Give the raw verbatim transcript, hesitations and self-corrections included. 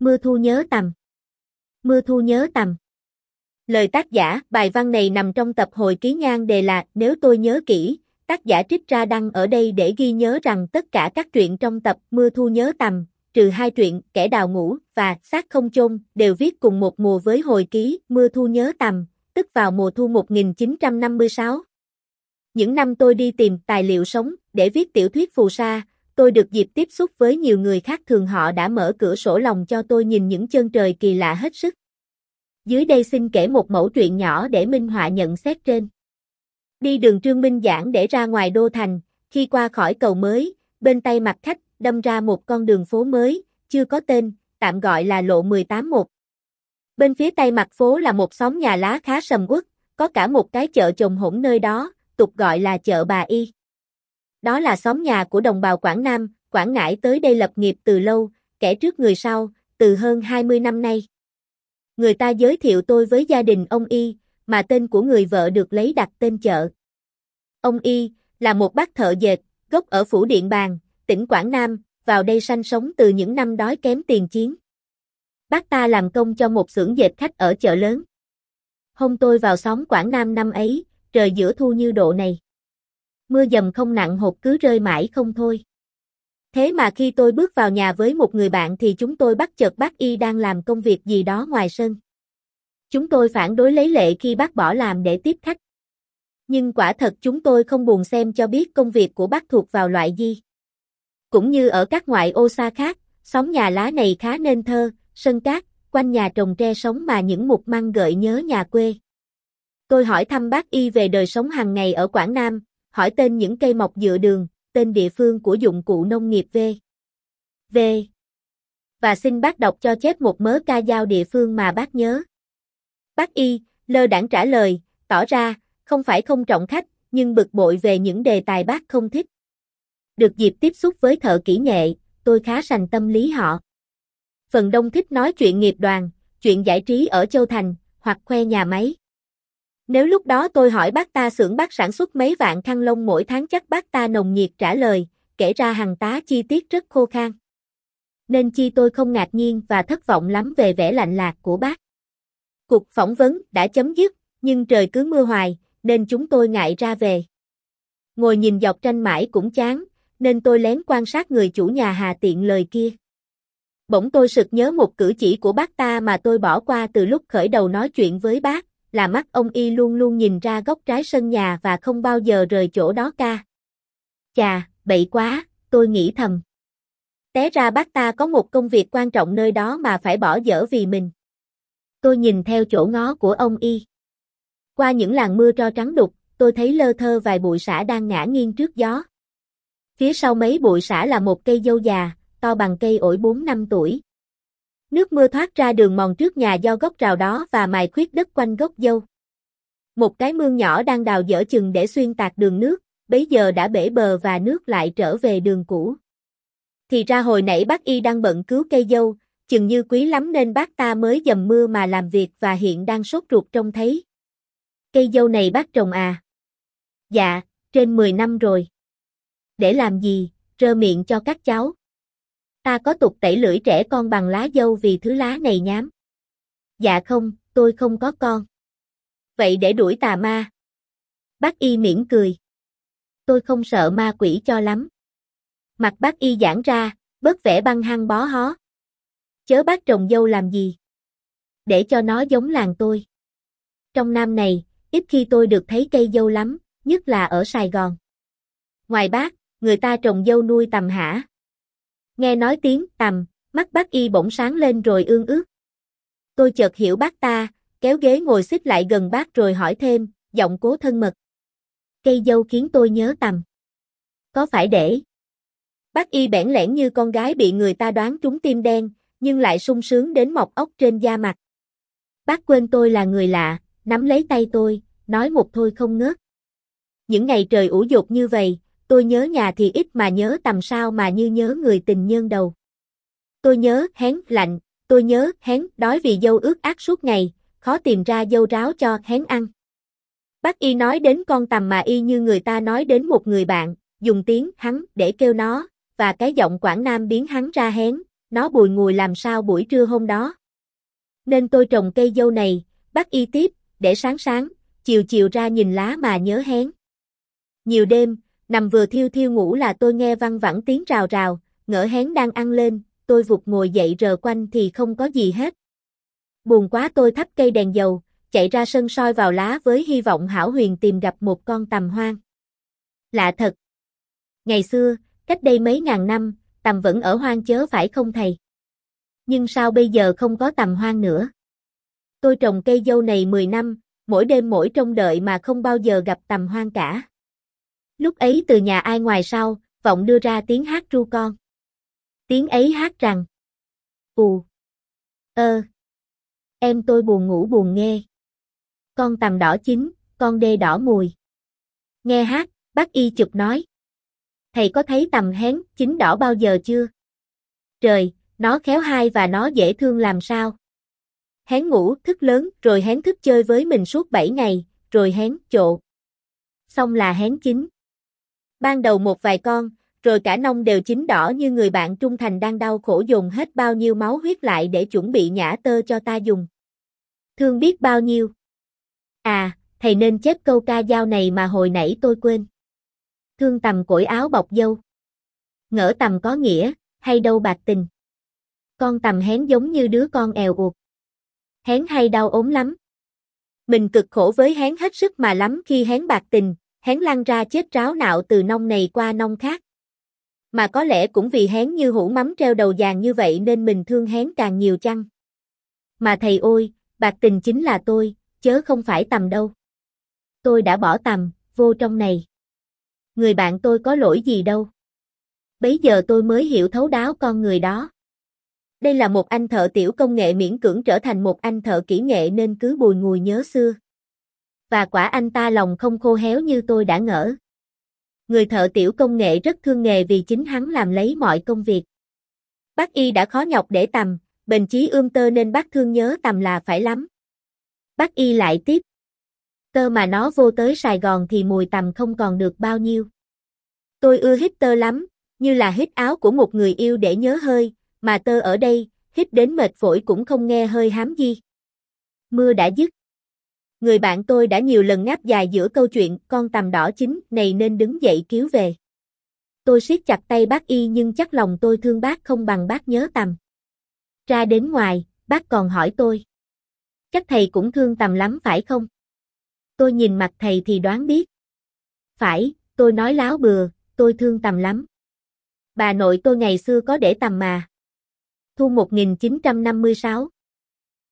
Mưa thu nhớ tầm. Mưa thu nhớ tầm. Lời tác giả, bài văn này nằm trong tập hồi ký nhan đề là Nếu tôi nhớ kỹ, tác giả trích ra đăng ở đây để ghi nhớ rằng tất cả các truyện trong tập Mưa thu nhớ tầm, trừ hai truyện Kẻ đào ngũ và Xác không chôn, đều viết cùng một mùa với hồi ký Mưa thu nhớ tầm, tức vào mùa thu một nghìn chín trăm năm mươi sáu. Những năm tôi đi tìm tài liệu sống để viết tiểu thuyết phù sa, tôi được dịp tiếp xúc với nhiều người khác thường, họ đã mở cửa sổ lòng cho tôi nhìn những chân trời kỳ lạ hết sức. Dưới đây xin kể một mẩu truyện nhỏ để minh họa nhận xét trên. Đi đường Trương Minh Giảng để ra ngoài đô thành, khi qua khỏi cầu mới, bên tay mặt khách, đâm ra một con đường phố mới, chưa có tên, tạm gọi là lộ mười tám một. Bên phía tây mặt phố là một xóm nhà lá khá sầm uất, có cả một cái chợ chồng hổn nơi đó, tục gọi là chợ Bà Y. Đó là xóm nhà của đồng bào Quảng Nam, Quảng Ngãi tới đây lập nghiệp từ lâu, kẻ trước người sau, từ hơn hai mươi năm nay. Người ta giới thiệu tôi với gia đình ông Y, mà tên của người vợ được lấy đặt tên chợ. Ông Y là một bác thợ dệt, gốc ở Phủ Điện Bàn, tỉnh Quảng Nam, vào đây sanh sống từ những năm đói kém tiền chiến. Bác ta làm công cho một xưởng dệt khách ở chợ lớn. Hôm tôi vào xóm Quảng Nam năm ấy, trời giữa thu như độ này. Mưa dầm không nặng hột cứ rơi mãi không thôi. Thế mà khi tôi bước vào nhà với một người bạn thì chúng tôi bắt chợt bác Y đang làm công việc gì đó ngoài sân. Chúng tôi phản đối lấy lệ khi bác bỏ làm để tiếp khách. Nhưng quả thật chúng tôi không buồn xem cho biết công việc của bác thuộc vào loại gì. Cũng như ở các ngoại ô xa khác, xóm nhà lá này khá nên thơ, sân cát, quanh nhà trồng tre sống mà những mục măng gợi nhớ nhà quê. Tôi hỏi thăm bác Y về đời sống hàng ngày ở Quảng Nam, hỏi tên những cây mọc dựa đường, tên địa phương của dụng cụ nông nghiệp v. v. Và xin bác đọc cho chép một mớ ca dao địa phương mà bác nhớ. Bác Y, lơ đãng trả lời, tỏ ra, không phải không trọng khách, nhưng bực bội về những đề tài bác không thích. Được dịp tiếp xúc với thợ kỹ nghệ, tôi khá sành tâm lý họ. Phần đông thích nói chuyện nghiệp đoàn, chuyện giải trí ở Châu Thành, hoặc khoe nhà máy. Nếu lúc đó tôi hỏi bác ta xưởng bác sản xuất mấy vạn khăn lông mỗi tháng, chắc bác ta nồng nhiệt trả lời, kể ra hàng tá chi tiết rất khô khan. Nên chi tôi không ngạc nhiên và thất vọng lắm về vẻ lạnh lạc của bác. Cuộc phỏng vấn đã chấm dứt, nhưng trời cứ mưa hoài, nên chúng tôi ngại ra về. Ngồi nhìn dọc tranh mãi cũng chán, nên tôi lén quan sát người chủ nhà hà tiện lời kia. Bỗng tôi sực nhớ một cử chỉ của bác ta mà tôi bỏ qua từ lúc khởi đầu nói chuyện với bác, là mắt ông Y luôn luôn nhìn ra góc trái sân nhà và không bao giờ rời chỗ đó ca. Chà, bậy quá, tôi nghĩ thầm. Té ra bác ta có một công việc quan trọng nơi đó mà phải bỏ dở vì mình. Tôi nhìn theo chỗ ngó của ông Y. Qua những làn mưa tro trắng đục, tôi thấy lơ thơ vài bụi sả đang ngã nghiêng trước gió. Phía sau mấy bụi sả là một cây dâu già, to bằng cây ổi bốn năm tuổi. Nước mưa thoát ra đường mòn trước nhà do gốc rào đó và mài khuyết đất quanh gốc dâu. Một cái mương nhỏ đang đào dở chừng để xuyên tạc đường nước, bấy giờ đã bể bờ và nước lại trở về đường cũ. Thì ra hồi nãy bác Y đang bận cứu cây dâu, chừng như quý lắm nên bác ta mới dầm mưa mà làm việc và hiện đang sốt ruột trông thấy. Cây dâu này bác trồng à? Dạ, trên mười năm rồi. Để làm gì, rơ miệng cho các cháu. Ta có tục tẩy lưỡi trẻ con bằng lá dâu vì thứ lá này nhám. Dạ không, tôi không có con. Vậy để đuổi tà ma. Bác Y mỉm cười. Tôi không sợ ma quỷ cho lắm. Mặt bác Y giãn ra, bớt vẻ băng hăng bó hó. Chớ bác trồng dâu làm gì? Để cho nó giống làng tôi. Trong Nam này, ít khi tôi được thấy cây dâu lắm, nhất là ở Sài Gòn. Ngoài bác, người ta trồng dâu nuôi tằm hả? Nghe nói tiếng tằm, mắt bác Y bỗng sáng lên rồi ương ước. Tôi chợt hiểu bác ta, kéo ghế ngồi xích lại gần bác rồi hỏi thêm, giọng cố thân mật. Cây dâu khiến tôi nhớ tằm. Có phải để? Bác Y bẽn lẽn như con gái bị người ta đoán trúng tim đen, nhưng lại sung sướng đến mọc ốc trên da mặt. Bác quên tôi là người lạ, nắm lấy tay tôi, nói một thôi không ngớt. Những ngày trời ủ dột như vậy, tôi nhớ nhà thì ít mà nhớ tằm sao mà như nhớ người tình nhân đầu. Tôi nhớ hén lạnh, tôi nhớ hén đói vì dâu ướt át suốt ngày, khó tìm ra dâu ráo cho hén ăn. Bác Y nói đến con tằm mà y như người ta nói đến một người bạn, dùng tiếng hắn để kêu nó, và cái giọng Quảng Nam biến hắn ra hén, nó bùi ngùi làm sao buổi trưa hôm đó. Nên tôi trồng cây dâu này, bác Y tiếp, để sáng sáng, chiều chiều ra nhìn lá mà nhớ hén. Nhiều đêm, nằm vừa thiêu thiêu ngủ là tôi nghe văng vẳng tiếng rào rào, ngỡ hén đang ăn lên, tôi vụt ngồi dậy rờ quanh thì không có gì hết. Buồn quá tôi thắp cây đèn dầu, chạy ra sân soi vào lá với hy vọng hão huyền tìm gặp một con tằm hoang. Lạ thật. Ngày xưa, cách đây mấy ngàn năm, tằm vẫn ở hoang chớ phải không thầy? Nhưng sao bây giờ không có tằm hoang nữa? Tôi trồng cây dâu này mười năm, mỗi đêm mỗi trông đợi mà không bao giờ gặp tằm hoang cả. Lúc ấy từ nhà ai ngoài sau, vọng đưa ra tiếng hát ru con. Tiếng ấy hát rằng: Ù, ơ, em tôi buồn ngủ buồn nghe. Con tằm đỏ chín, con đê đỏ mùi. Nghe hát, bác Y chụp nói: Thầy có thấy tằm hén chín đỏ bao giờ chưa? Trời, nó khéo hai và nó dễ thương làm sao. Hén ngủ thức lớn rồi hén thức chơi với mình suốt bảy ngày, rồi hén chộ. Xong là hén chín. Ban đầu một vài con, rồi cả nông đều chín đỏ như người bạn trung thành đang đau khổ dồn hết bao nhiêu máu huyết lại để chuẩn bị nhả tơ cho ta dùng. Thương biết bao nhiêu. À, thầy nên chép câu ca dao này mà hồi nãy tôi quên. Thương tằm cởi áo bọc dâu. Ngỡ tằm có nghĩa, hay đâu bạc tình. Con tằm hén giống như đứa con èo uột. Hén hay đau ốm lắm. Mình cực khổ với hén hết sức mà lắm khi hén bạc tình, hén lăn ra chết ráo nạo từ nông này qua nông khác. Mà có lẽ cũng vì hén như hũ mắm treo đầu vàng như vậy nên mình thương hén càng nhiều chăng. Mà thầy ơi, bạc tình chính là tôi, chớ không phải tằm đâu. Tôi đã bỏ tằm, vô trong này. Người bạn tôi có lỗi gì đâu. Bấy giờ tôi mới hiểu thấu đáo con người đó. Đây là một anh thợ tiểu công nghệ miễn cưỡng trở thành một anh thợ kỹ nghệ nên cứ bùi ngùi nhớ xưa. Và quả anh ta lòng không khô héo như tôi đã ngỡ. Người thợ tiểu công nghệ rất thương nghề vì chính hắn làm lấy mọi công việc. Bác Y đã khó nhọc để tằm, bền chí ươm tơ nên bác thương nhớ tằm là phải lắm. Bác Y lại tiếp: Tơ mà nó vô tới Sài Gòn thì mùi tằm không còn được bao nhiêu. Tôi ưa hít tơ lắm, như là hít áo của một người yêu để nhớ hơi, mà tơ ở đây, hít đến mệt phổi cũng không nghe hơi hám gì. Mưa đã dứt. Người bạn tôi đã nhiều lần ngáp dài giữa câu chuyện con tằm đỏ chín này nên đứng dậy cứu về. Tôi siết chặt tay bác Y nhưng chắc lòng tôi thương bác không bằng bác nhớ tằm. Ra đến ngoài, bác còn hỏi tôi: Chắc thầy cũng thương tằm lắm phải không? Tôi nhìn mặt thầy thì đoán biết. Phải, tôi nói láo bừa, tôi thương tằm lắm. Bà nội tôi ngày xưa có để tằm mà. Thu một nghìn chín trăm năm mươi sáu